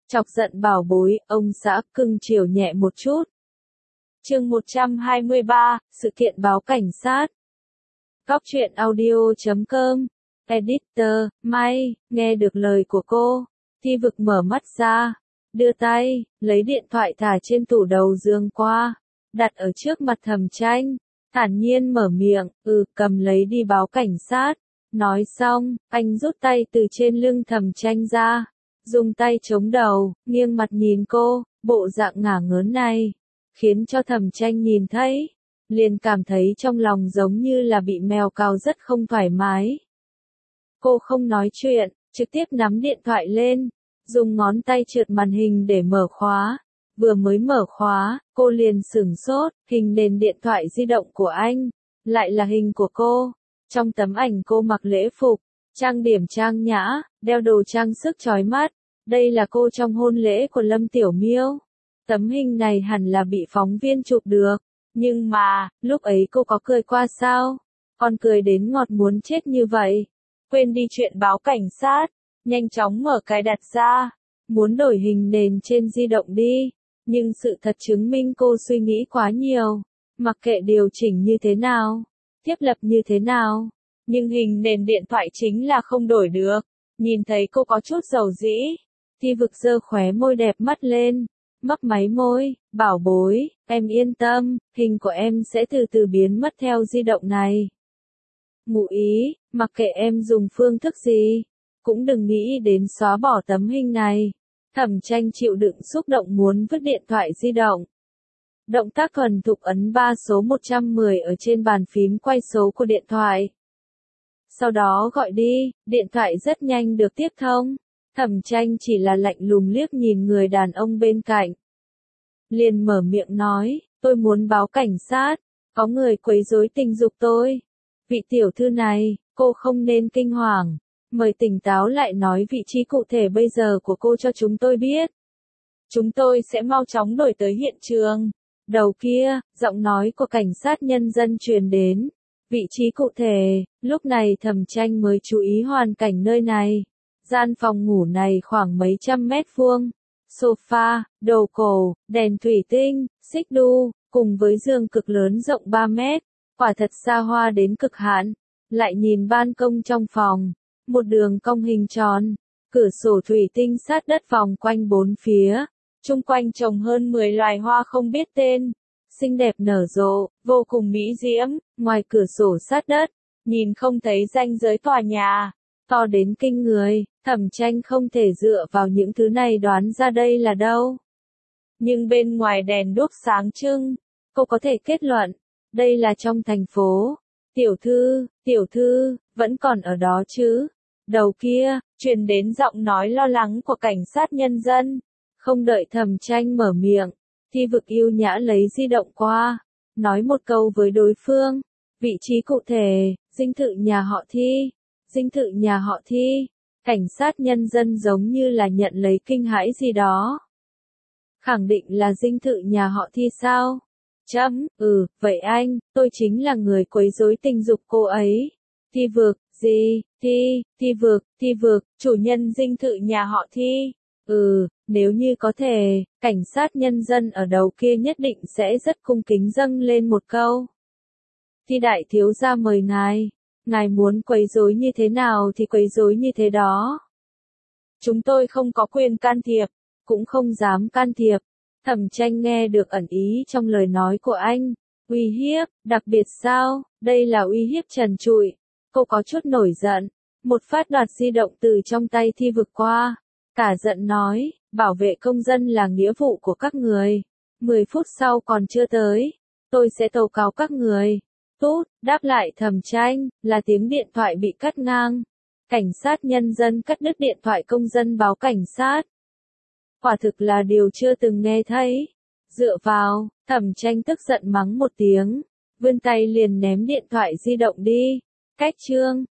Chọc giận bảo bối, ông xã cưng chiều nhẹ một chút. Chương 123, sự kiện báo cảnh sát. Góc truyện audio.com. Editor, May, nghe được lời của cô. Thi Vực mở mắt ra, đưa tay, lấy điện thoại thả trên tủ đầu giường qua, đặt ở trước mặt Thẩm Tranh, thản nhiên mở miệng, cầm lấy đi báo cảnh sát. Nói xong, anh rút tay từ trên lưng Thẩm Tranh ra, dùng tay chống đầu, nghiêng mặt nhìn cô, bộ dạng ngả ngớn này, khiến cho Thẩm Tranh nhìn thấy, liền cảm thấy trong lòng giống như là bị mèo cào rất không thoải mái. Cô không nói chuyện, trực tiếp nắm điện thoại lên, dùng ngón tay trượt màn hình để mở khóa. Vừa mới mở khóa, cô liền sửng sốt, hình nền điện thoại di động của anh, lại là hình của cô. Trong tấm ảnh cô mặc lễ phục, trang điểm trang nhã, đeo đồ trang sức chói mắt. Đây là cô trong hôn lễ của Lâm Tiểu Miêu. Tấm hình này hẳn là bị phóng viên chụp được. Nhưng mà, lúc ấy cô có cười qua sao? Còn cười đến ngọt muốn chết như vậy. Quên đi chuyện báo cảnh sát, nhanh chóng mở cái đặt ra, muốn đổi hình nền trên di động đi. Nhưng sự thật chứng minh cô suy nghĩ quá nhiều, mặc kệ điều chỉnh như thế nào, thiết lập như thế nào, nhưng hình nền điện thoại chính là không đổi được. Nhìn thấy cô có chút dầu dĩ, Thi Vực giơ khóe môi đẹp mắt lên, mấp máy môi, bảo bối, em yên tâm, hình của em sẽ từ từ biến mất theo di động này. Ngụ ý, mặc kệ em dùng phương thức gì, cũng đừng nghĩ đến xóa bỏ tấm hình này. Thẩm Tranh chịu đựng xúc động muốn vứt điện thoại di động. Động tác thuần thục ấn 3 số 110 ở trên bàn phím quay số của điện thoại. Sau đó gọi đi, điện thoại rất nhanh được tiếp thông. Thẩm Tranh chỉ là lạnh lùng liếc nhìn người đàn ông bên cạnh. Liền mở miệng nói, tôi muốn báo cảnh sát, có người quấy rối tình dục tôi. Vị tiểu thư này, cô không nên kinh hoàng. Mời tỉnh táo lại nói vị trí cụ thể bây giờ của cô cho chúng tôi biết. Chúng tôi sẽ mau chóng đuổi tới hiện trường. Đầu kia, giọng nói của cảnh sát nhân dân truyền đến. Vị trí cụ thể, lúc này Thẩm Tranh mới chú ý hoàn cảnh nơi này. Gian phòng ngủ này khoảng mấy trăm mét vuông. Sofa, đồ cổ, đèn thủy tinh, xích đu, cùng với giường cực lớn rộng 3 mét. Quả thật xa hoa đến cực hạn. Lại nhìn ban công trong phòng. Một đường cong hình tròn, cửa sổ thủy tinh sát đất vòng quanh bốn phía, chung quanh trồng hơn 10 loài hoa không biết tên, xinh đẹp nở rộ, vô cùng mỹ diễm. Ngoài cửa sổ sát đất, nhìn không thấy ranh giới tòa nhà, to đến kinh người. Thẩm Tranh không thể dựa vào những thứ này đoán ra đây là đâu. Nhưng bên ngoài đèn đuốc sáng trưng, cô có thể kết luận, đây là trong thành phố. Tiểu thư, vẫn còn ở đó chứ? Đầu kia, truyền đến giọng nói lo lắng của cảnh sát nhân dân. Không đợi Thẩm Tranh mở miệng, Thi Vực yêu nhã lấy di động qua, nói một câu với đối phương. Vị trí cụ thể, dinh thự nhà họ Thi. Dinh thự nhà họ Thi. Cảnh sát nhân dân giống như là nhận lấy kinh hãi gì đó. Khẳng định là dinh thự nhà họ Thi sao? Vậy anh, tôi chính là người quấy rối tình dục cô ấy. Thi Vực, gì? Thi Vực, chủ nhân dinh thự nhà họ Thi. Nếu như có thể, cảnh sát nhân dân ở đầu kia nhất định sẽ rất cung kính dâng lên một câu. Thi đại thiếu gia mời ngài. Ngài muốn quấy rối như thế nào thì quấy rối như thế đó. Chúng tôi không có quyền can thiệp, cũng không dám can thiệp. Thẩm Tranh nghe được ẩn ý trong lời nói của anh. Uy hiếp, đặc biệt sao? Đây là uy hiếp trần trụi. Cô có chút nổi giận. Một phát đoạt di động từ trong tay Thi Vực qua. Cả giận nói, bảo vệ công dân là nghĩa vụ của các người. 10 phút sau còn chưa tới, tôi sẽ tố cáo các người. Tút, đáp lại Thẩm Tranh, là tiếng điện thoại bị cắt ngang. Cảnh sát nhân dân cắt đứt điện thoại công dân báo cảnh sát. Quả thực là điều chưa từng nghe thấy. Dựa vào, Thẩm Tranh tức giận mắng một tiếng, vươn tay liền ném điện thoại di động đi. Cách chương